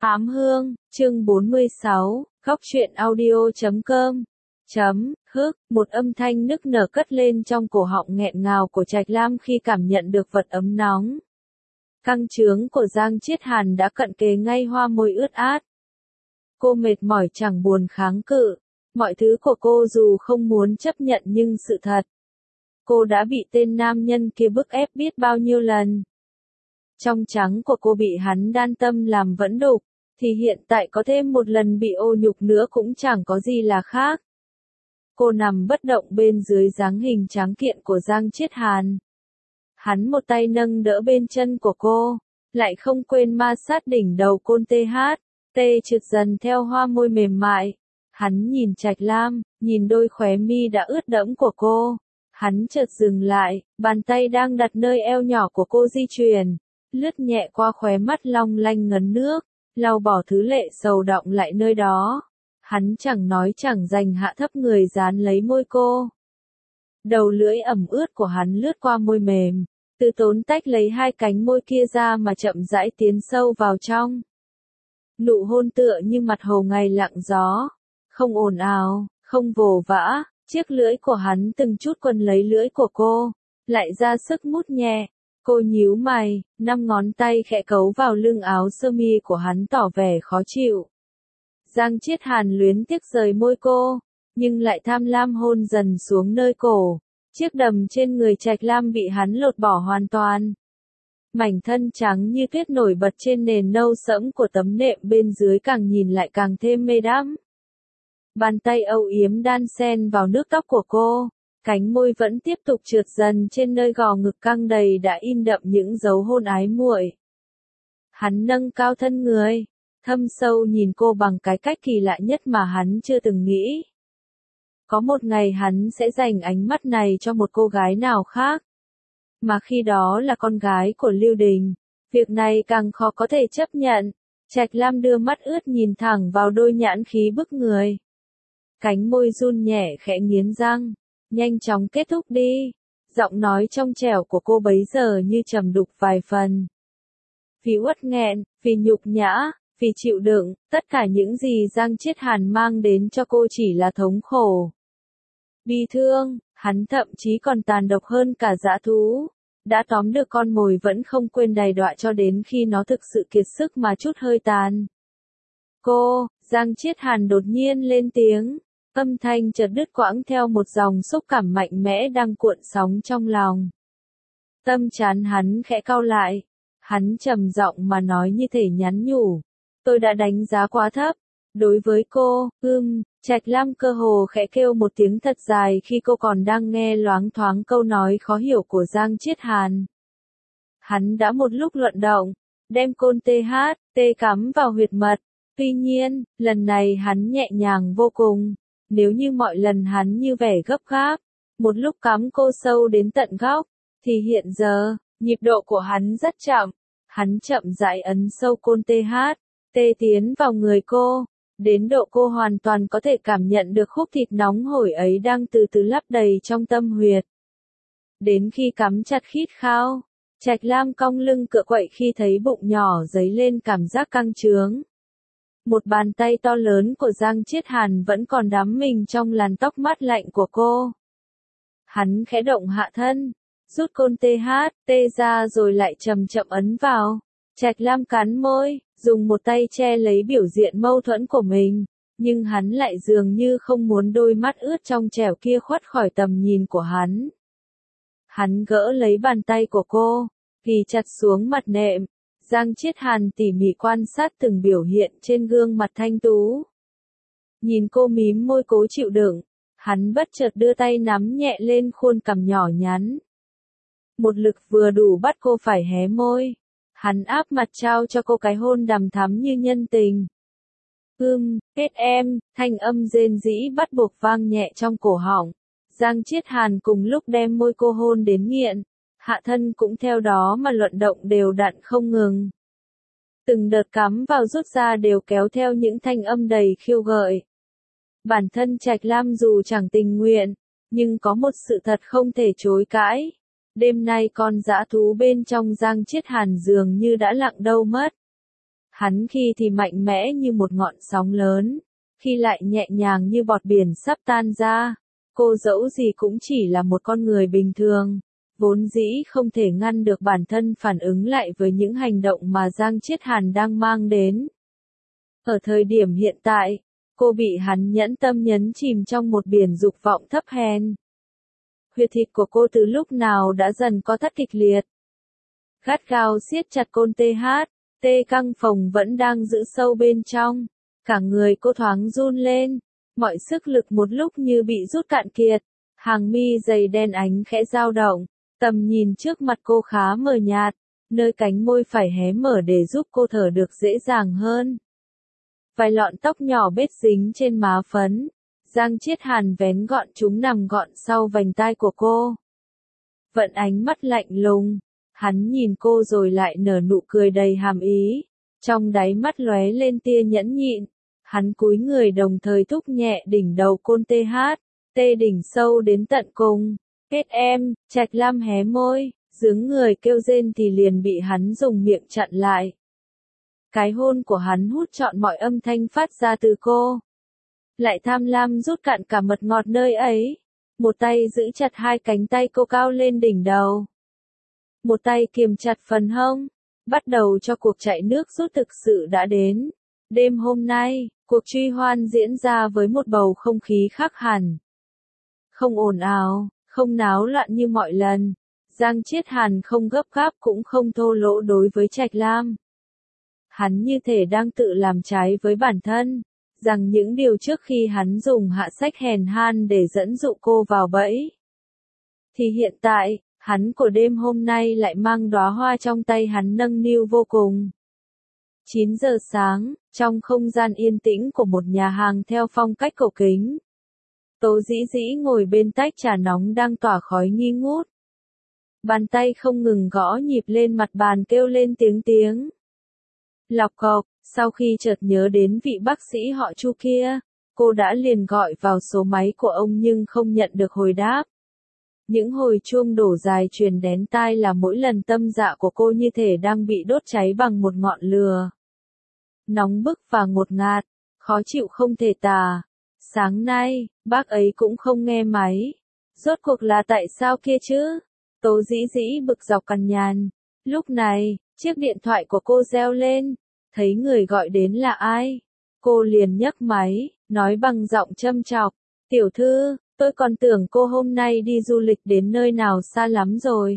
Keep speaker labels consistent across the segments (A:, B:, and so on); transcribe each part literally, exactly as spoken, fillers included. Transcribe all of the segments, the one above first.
A: Ám Hương, chương bốn mươi sáu, góc truyện audio chấm com. Chấm, hức, một âm thanh nức nở cất lên trong cổ họng nghẹn ngào của Trạch Lam khi cảm nhận được vật ấm nóng. Căng trướng của Giang Chiết Hàn đã cận kề ngay hoa môi ướt át. Cô mệt mỏi chẳng buồn kháng cự, mọi thứ của cô dù không muốn chấp nhận nhưng sự thật. Cô đã bị tên nam nhân kia bức ép biết bao nhiêu lần. Trong trắng của cô bị hắn đan tâm làm vẫn đục, thì hiện tại có thêm một lần bị ô nhục nữa cũng chẳng có gì là khác. Cô nằm bất động bên dưới dáng hình tráng kiện của Giang Chiết Hàn. Hắn một tay nâng đỡ bên chân của cô, lại không quên ma sát đỉnh đầu côn tê hát, tê trượt dần theo hoa môi mềm mại. Hắn nhìn Trạch Lam, nhìn đôi khóe mi đã ướt đẫm của cô. Hắn chợt dừng lại, bàn tay đang đặt nơi eo nhỏ của cô di chuyển, lướt nhẹ qua khóe mắt long lanh ngấn nước, lau bỏ thứ lệ sầu đọng lại nơi đó. Hắn chẳng nói chẳng dành hạ thấp người dán lấy môi cô. Đầu lưỡi ẩm ướt của hắn lướt qua môi mềm, từ tốn tách lấy hai cánh môi kia ra mà chậm rãi tiến sâu vào trong. Nụ hôn tựa như mặt hồ ngày lặng gió, không ồn ào, không vồ vã, chiếc lưỡi của hắn từng chút quấn lấy lưỡi của cô, lại ra sức mút nhẹ. Cô nhíu mày, năm ngón tay khẽ cấu vào lưng áo sơ mi của hắn tỏ vẻ khó chịu. Giang Chiết Hàn luyến tiếc rời môi cô, nhưng lại tham lam hôn dần xuống nơi cổ. Chiếc đầm trên người Trạch Lam bị hắn lột bỏ hoàn toàn. Mảnh thân trắng như tuyết nổi bật trên nền nâu sẫm của tấm nệm bên dưới càng nhìn lại càng thêm mê đắm. Bàn tay âu yếm đan xen vào nước tóc của cô. Cánh môi vẫn tiếp tục trượt dần trên nơi gò ngực căng đầy đã in đậm những dấu hôn ái muội. Hắn nâng cao thân người, thâm sâu nhìn cô bằng cái cách kỳ lạ nhất mà hắn chưa từng nghĩ. Có một ngày hắn sẽ dành ánh mắt này cho một cô gái nào khác. Mà khi đó là con gái của Lưu Đình. Việc này càng khó có thể chấp nhận. Trạch Lam đưa mắt ướt nhìn thẳng vào đôi nhãn khí bức người. Cánh môi run nhẹ khẽ nghiến răng. Nhanh chóng kết thúc đi. Giọng nói trong trẻo của cô bấy giờ như trầm đục vài phần. Vì uất nghẹn, vì nhục nhã, vì chịu đựng, tất cả những gì Giang Chiết Hàn mang đến cho cô chỉ là thống khổ. Bi thương, hắn thậm chí còn tàn độc hơn cả dã thú. Đã tóm được con mồi vẫn không quên đày đọa cho đến khi nó thực sự kiệt sức mà trút hơi tàn. Cô, Giang Chiết Hàn đột nhiên lên tiếng. Âm thanh chợt đứt quãng theo một dòng xúc cảm mạnh mẽ đang cuộn sóng trong lòng. Tâm trán hắn khẽ cau lại. Hắn trầm giọng mà nói như thể nhắn nhủ. Tôi đã đánh giá quá thấp. Đối với cô, ưm, Trạch Lam cơ hồ khẽ kêu một tiếng thật dài khi cô còn đang nghe loáng thoáng câu nói khó hiểu của Giang Chiết Hàn. Hắn đã một lúc luận động, đem côn tê hát, tê cắm vào huyệt mật. Tuy nhiên, lần này hắn nhẹ nhàng vô cùng. Nếu như mọi lần hắn như vẻ gấp gáp, một lúc cắm cô sâu đến tận góc, thì hiện giờ, nhịp độ của hắn rất chậm. Hắn chậm rãi ấn sâu côn tê hát, tê tiến vào người cô, đến độ cô hoàn toàn có thể cảm nhận được khúc thịt nóng hổi ấy đang từ từ lấp đầy trong tâm huyệt. Đến khi cắm chặt khít khao, Trạch Lam cong lưng cựa quậy khi thấy bụng nhỏ dấy lên cảm giác căng trướng. Một bàn tay to lớn của Giang Chiết Hàn vẫn còn đắm mình trong làn tóc mát lạnh của cô. Hắn khẽ động hạ thân, rút côn tê hát, tê ra rồi lại chậm chậm ấn vào. Trạch Lam cắn môi, dùng một tay che lấy biểu diện mâu thuẫn của mình, nhưng hắn lại dường như không muốn đôi mắt ướt trong trẻo kia khuất khỏi tầm nhìn của hắn. Hắn gỡ lấy bàn tay của cô, ghi chặt xuống mặt nệm. Giang Chiết Hàn tỉ mỉ quan sát từng biểu hiện trên gương mặt thanh tú. Nhìn cô mím môi cố chịu đựng, hắn bất chợt đưa tay nắm nhẹ lên khuôn cằm nhỏ nhắn. Một lực vừa đủ bắt cô phải hé môi. Hắn áp mặt trao cho cô cái hôn đằm thắm như nhân tình. Ưm, kết em, thanh âm rên rĩ bắt buộc vang nhẹ trong cổ họng. Giang Chiết Hàn cùng lúc đem môi cô hôn đến nghiện. Hạ thân cũng theo đó mà luận động đều đặn không ngừng. Từng đợt cắm vào rút ra đều kéo theo những thanh âm đầy khiêu gợi. Bản thân Trạch Lam dù chẳng tình nguyện, nhưng có một sự thật không thể chối cãi. Đêm nay con dã thú bên trong Giang Chiết Hàn dường như đã lặng đâu mất. Hắn khi thì mạnh mẽ như một ngọn sóng lớn, khi lại nhẹ nhàng như bọt biển sắp tan ra. Cô dẫu gì cũng chỉ là một con người bình thường, vốn dĩ không thể ngăn được bản thân phản ứng lại với những hành động mà Giang Chiết Hàn đang mang đến. Ở thời điểm hiện tại, cô bị hắn nhẫn tâm nhấn chìm trong một biển dục vọng thấp hèn. Huyệt thịt của cô từ lúc nào đã dần có thắt kịch liệt. Gắt gao siết chặt côn tê hát, tê căng phồng vẫn đang giữ sâu bên trong. Cả người cô thoáng run lên, mọi sức lực một lúc như bị rút cạn kiệt. Hàng mi dày đen ánh khẽ dao động, tầm nhìn trước mặt cô khá mờ nhạt, nơi cánh môi phải hé mở để giúp cô thở được dễ dàng hơn. Vài lọn tóc nhỏ bết dính trên má phấn, Giang Chiết Hàn vén gọn chúng nằm gọn sau vành tai của cô. Vận ánh mắt lạnh lùng, hắn nhìn cô rồi lại nở nụ cười đầy hàm ý, trong đáy mắt lóe lên tia nhẫn nhịn. Hắn cúi người đồng thời thúc nhẹ đỉnh đầu côn tê hát, tê đỉnh sâu đến tận cùng. Kết em, Trạch Lam hé môi, dướng người kêu rên thì liền bị hắn dùng miệng chặn lại. Cái hôn của hắn hút trọn mọi âm thanh phát ra từ cô. Lại tham lam rút cạn cả mật ngọt nơi ấy. Một tay giữ chặt hai cánh tay cô cao lên đỉnh đầu. Một tay kiềm chặt phần hông. Bắt đầu cho cuộc chạy nước rút thực sự đã đến. Đêm hôm nay, cuộc truy hoan diễn ra với một bầu không khí khác hẳn. Không ồn ào, không náo loạn như mọi lần. Giang Chiết Hàn không gấp gáp cũng không thô lỗ đối với Trạch Lam. Hắn như thể đang tự làm trái với bản thân, rằng những điều trước khi hắn dùng hạ sách hèn han để dẫn dụ cô vào bẫy. Thì hiện tại, hắn của đêm hôm nay lại mang đóa hoa trong tay hắn nâng niu vô cùng. chín giờ sáng, trong không gian yên tĩnh của một nhà hàng theo phong cách cổ kính. Tố Dĩ Dĩ ngồi bên tách trà nóng đang tỏa khói nghi ngút. Bàn tay không ngừng gõ nhịp lên mặt bàn kêu lên tiếng tiếng. Lọc cọc, sau khi chợt nhớ đến vị bác sĩ họ Chu kia, cô đã liền gọi vào số máy của ông nhưng không nhận được hồi đáp. Những hồi chuông đổ dài truyền đến tai là mỗi lần tâm dạ của cô như thể đang bị đốt cháy bằng một ngọn lửa. Nóng bức và ngột ngạt, khó chịu không thể tả. Sáng nay, bác ấy cũng không nghe máy. Rốt cuộc là tại sao kia chứ? Tố Dĩ Dĩ bực dọc cằn nhằn. Lúc này, chiếc điện thoại của cô reo lên. Thấy người gọi đến là ai? Cô liền nhấc máy, nói bằng giọng châm chọc. Tiểu thư, tôi còn tưởng cô hôm nay đi du lịch đến nơi nào xa lắm rồi.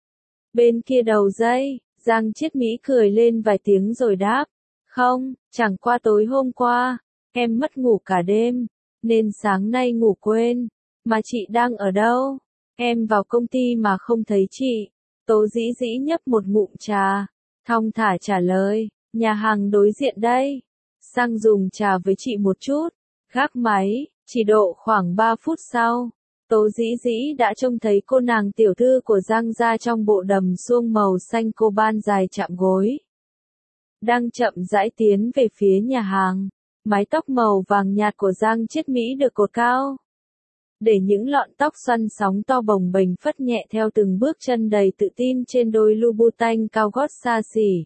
A: Bên kia đầu dây, Giang Chiết Mỹ cười lên vài tiếng rồi đáp. Không, chẳng qua tối hôm qua, em mất ngủ cả đêm, nên sáng nay ngủ quên. Mà chị đang ở đâu? Em vào công ty mà không thấy chị. Tố Dĩ Dĩ nhấp một ngụm trà, thong thả trả lời. Nhà hàng đối diện đây. Sang dùng trà với chị một chút. Gác máy, chỉ độ khoảng ba phút sau. Tố Dĩ Dĩ đã trông thấy cô nàng tiểu thư của Giang gia trong bộ đầm suông màu xanh cô ban dài chạm gối. Đang chậm rãi tiến về phía nhà hàng. Mái tóc màu vàng nhạt của Giang Chiết Mỹ được cột cao. Để những lọn tóc xoăn sóng to bồng bềnh phất nhẹ theo từng bước chân đầy tự tin trên đôi Louboutin cao gót xa xỉ.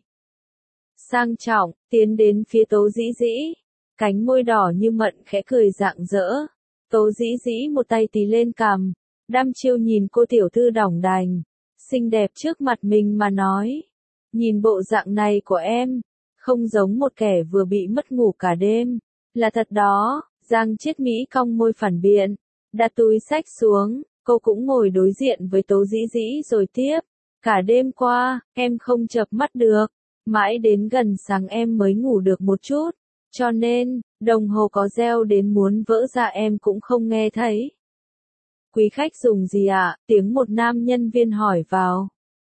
A: Sang trọng, tiến đến phía Tố Dĩ Dĩ. Cánh môi đỏ như mận khẽ cười rạng rỡ. Tố Dĩ Dĩ một tay tì lên cằm, đăm chiêu nhìn cô tiểu thư đỏng đành, xinh đẹp trước mặt mình mà nói. Nhìn bộ dạng này của em, không giống một kẻ vừa bị mất ngủ cả đêm. Là thật đó, Giang Chiết Mỹ cong môi phản biện, đặt túi xách xuống, cô cũng ngồi đối diện với Tố Dĩ Dĩ rồi tiếp. Cả đêm qua, em không chợp mắt được, mãi đến gần sáng em mới ngủ được một chút. Cho nên, đồng hồ có reo đến muốn vỡ ra em cũng không nghe thấy. Quý khách dùng gì ạ? À? Tiếng một nam nhân viên hỏi vào.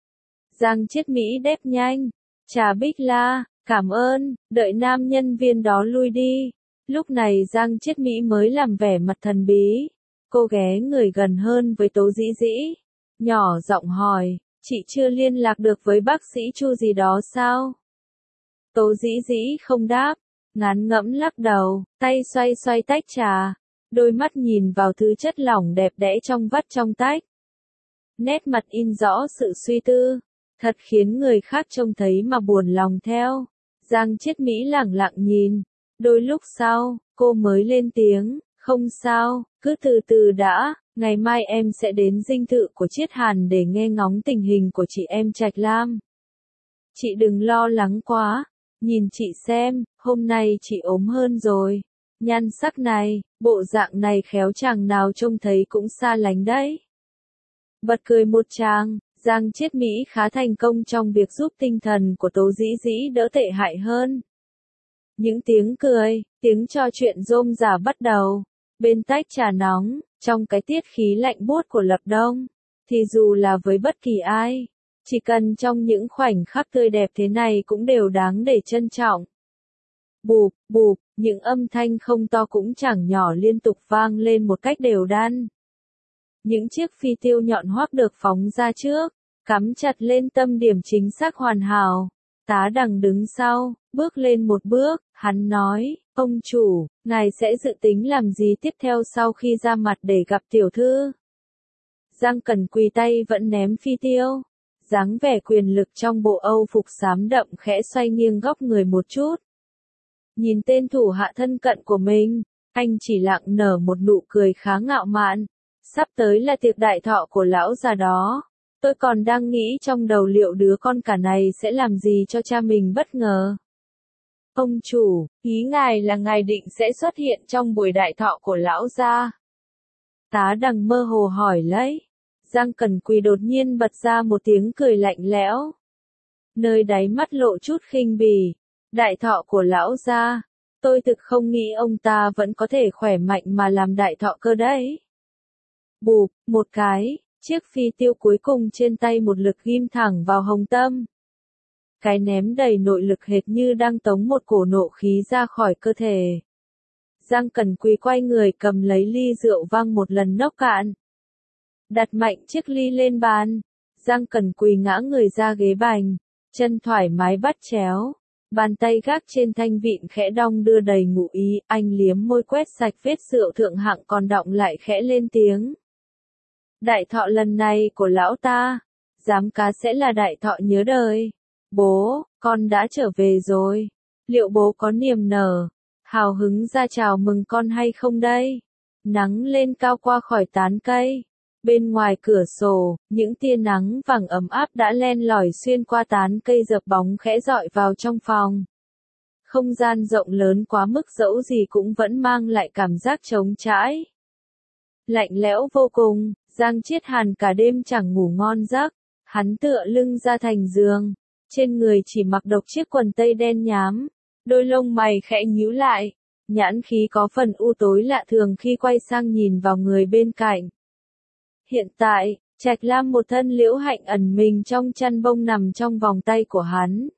A: Giang Chiết Mỹ đáp nhanh. Trà Bích La, cảm ơn, đợi nam nhân viên đó lui đi. Lúc này Giang Chiết Mỹ mới làm vẻ mặt thần bí. Cô ghé người gần hơn với Tố Dĩ Dĩ. Nhỏ giọng hỏi, chị chưa liên lạc được với bác sĩ Chu gì đó sao? Tố Dĩ Dĩ không đáp. Ngán ngẫm lắc đầu, tay xoay xoay tách trà, đôi mắt nhìn vào thứ chất lỏng đẹp đẽ trong vắt trong tách. Nét mặt in rõ sự suy tư, thật khiến người khác trông thấy mà buồn lòng theo. Giang Chiết Mỹ lẳng lặng nhìn. Đôi lúc sau, cô mới lên tiếng, không sao, cứ từ từ đã, ngày mai em sẽ đến dinh thự của Chiết Hàn để nghe ngóng tình hình của chị em Trạch Lam. Chị đừng lo lắng quá, nhìn chị xem, hôm nay chị ốm hơn rồi. Nhan sắc này, bộ dạng này khéo chàng nào trông thấy cũng xa lánh đấy. Bật cười một tràng, Giang Chiết Mỹ khá thành công trong việc giúp tinh thần của Tố Dĩ Dĩ đỡ tệ hại hơn. Những tiếng cười, tiếng trò chuyện rôm rả bắt đầu. Bên tách trà nóng, trong cái tiết khí lạnh buốt của lập đông, thì dù là với bất kỳ ai, chỉ cần trong những khoảnh khắc tươi đẹp thế này cũng đều đáng để trân trọng. Bụp, bụp, những âm thanh không to cũng chẳng nhỏ liên tục vang lên một cách đều đặn. Những chiếc phi tiêu nhọn hoắt được phóng ra trước, cắm chặt lên tâm điểm chính xác hoàn hảo. Tá Đằng đứng sau, bước lên một bước, hắn nói, ông chủ, ngài sẽ dự tính làm gì tiếp theo sau khi ra mặt để gặp tiểu thư? Giang Cẩn quỳ tay vẫn ném phi tiêu. Dáng vẻ quyền lực trong bộ Âu phục xám đậm khẽ xoay nghiêng góc người một chút. Nhìn tên thủ hạ thân cận của mình, anh chỉ lặng nở một nụ cười khá ngạo mạn. Sắp tới là tiệc đại thọ của lão già đó. Tôi còn đang nghĩ trong đầu liệu đứa con cả này sẽ làm gì cho cha mình bất ngờ. Ông chủ, ý ngài là ngài định sẽ xuất hiện trong buổi đại thọ của lão gia. Tá Đằng mơ hồ hỏi lấy. Giang Cẩn Quỳ đột nhiên bật ra một tiếng cười lạnh lẽo. Nơi đáy mắt lộ chút khinh bỉ. Đại thọ của lão gia. Tôi thực không nghĩ ông ta vẫn có thể khỏe mạnh mà làm đại thọ cơ đấy. Bụp, một cái, chiếc phi tiêu cuối cùng trên tay một lực ghim thẳng vào hồng tâm. Cái ném đầy nội lực hệt như đang tống một cổ nộ khí ra khỏi cơ thể. Giang Cẩn Quỳ quay người cầm lấy ly rượu vang một lần nốc cạn. Đặt mạnh chiếc ly lên bàn. Giang Cẩn Quỳ ngã người ra ghế bành, chân thoải mái bắt chéo. Bàn tay gác trên thanh vịn khẽ đong đưa đầy ngụ ý, anh liếm môi quét sạch vết rượu thượng hạng còn đọng lại khẽ lên tiếng. Đại thọ lần này của lão ta, giám cá sẽ là đại thọ nhớ đời. Bố, con đã trở về rồi. Liệu bố có niềm nở, hào hứng ra chào mừng con hay không đây? Nắng lên cao qua khỏi tán cây. Bên ngoài cửa sổ, những tia nắng vàng ấm áp đã len lỏi xuyên qua tán cây dập bóng khẽ rọi vào trong phòng. Không gian rộng lớn quá mức dẫu gì cũng vẫn mang lại cảm giác trống trải. Lạnh lẽo vô cùng, Giang Chiết Hàn cả đêm chẳng ngủ ngon giấc. Hắn tựa lưng ra thành giường, trên người chỉ mặc độc chiếc quần tây đen nhám, đôi lông mày khẽ nhíu lại, nhãn khí có phần u tối lạ thường khi quay sang nhìn vào người bên cạnh. Hiện tại, Trạch Lam một thân liễu hạnh ẩn mình trong chăn bông nằm trong vòng tay của hắn.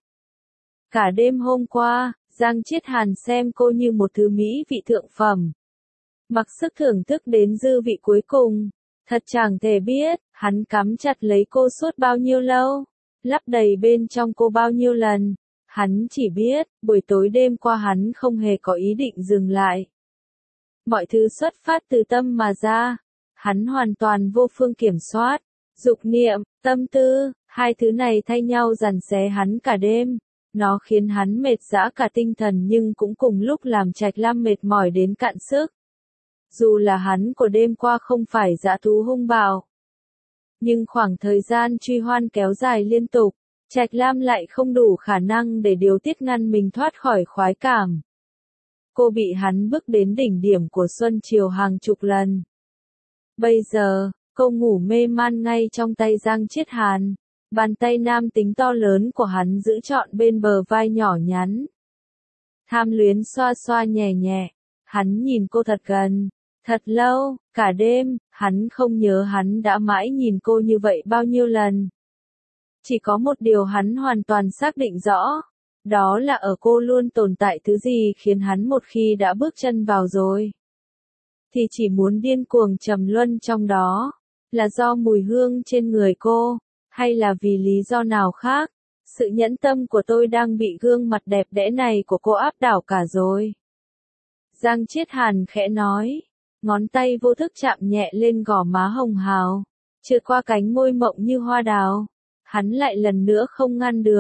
A: Cả đêm hôm qua, Giang Chiết Hàn xem cô như một thứ mỹ vị thượng phẩm. Mặc sức thưởng thức đến dư vị cuối cùng. Thật chẳng thể biết, hắn cắm chặt lấy cô suốt bao nhiêu lâu, lắp đầy bên trong cô bao nhiêu lần. Hắn chỉ biết, buổi tối đêm qua hắn không hề có ý định dừng lại. Mọi thứ xuất phát từ tâm mà ra. Hắn hoàn toàn vô phương kiểm soát. Dục niệm, tâm tư, hai thứ này thay nhau giằng xé hắn cả đêm. Nó khiến hắn mệt rã cả tinh thần nhưng cũng cùng lúc làm Trạch Lam mệt mỏi đến cạn sức. Dù là hắn của đêm qua không phải dã thú hung bạo, nhưng khoảng thời gian truy hoan kéo dài liên tục, Trạch Lam lại không đủ khả năng để điều tiết ngăn mình thoát khỏi khoái cảm. Cô bị hắn bước đến đỉnh điểm của xuân chiều hàng chục lần. Bây giờ, cô ngủ mê man ngay trong tay Giang Chiết Hàn, bàn tay nam tính to lớn của hắn giữ trọn bên bờ vai nhỏ nhắn. Tham luyến xoa xoa nhẹ nhẹ, hắn nhìn cô thật gần. Thật lâu, cả đêm, hắn không nhớ hắn đã mãi nhìn cô như vậy bao nhiêu lần. Chỉ có một điều hắn hoàn toàn xác định rõ, đó là ở cô luôn tồn tại thứ gì khiến hắn một khi đã bước chân vào rồi, thì chỉ muốn điên cuồng trầm luân trong đó, là do mùi hương trên người cô, hay là vì lý do nào khác. Sự nhẫn tâm của tôi đang bị gương mặt đẹp đẽ này của cô áp đảo cả rồi. Giang Chiết Hàn khẽ nói. Ngón tay vô thức chạm nhẹ lên gò má hồng hào, trượt qua cánh môi mộng như hoa đào. Hắn lại lần nữa không ngăn được.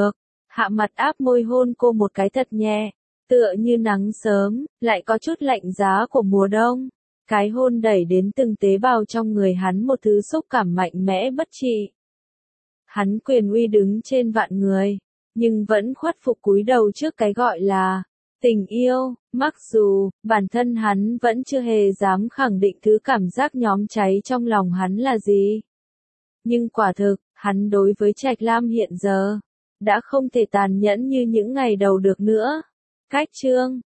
A: hạ mặt áp môi hôn cô một cái thật nhẹ, tựa như nắng sớm, lại có chút lạnh giá của mùa đông. Cái hôn đẩy đến từng tế bào trong người hắn một thứ xúc cảm mạnh mẽ bất trị. Hắn quyền uy đứng trên vạn người, nhưng vẫn khuất phục cúi đầu trước cái gọi là tình yêu, mặc dù bản thân hắn vẫn chưa hề dám khẳng định thứ cảm giác nhóm cháy trong lòng hắn là gì. Nhưng quả thực, hắn đối với Trạch Lam hiện giờ đã không thể tàn nhẫn như những ngày đầu được nữa. Cách chương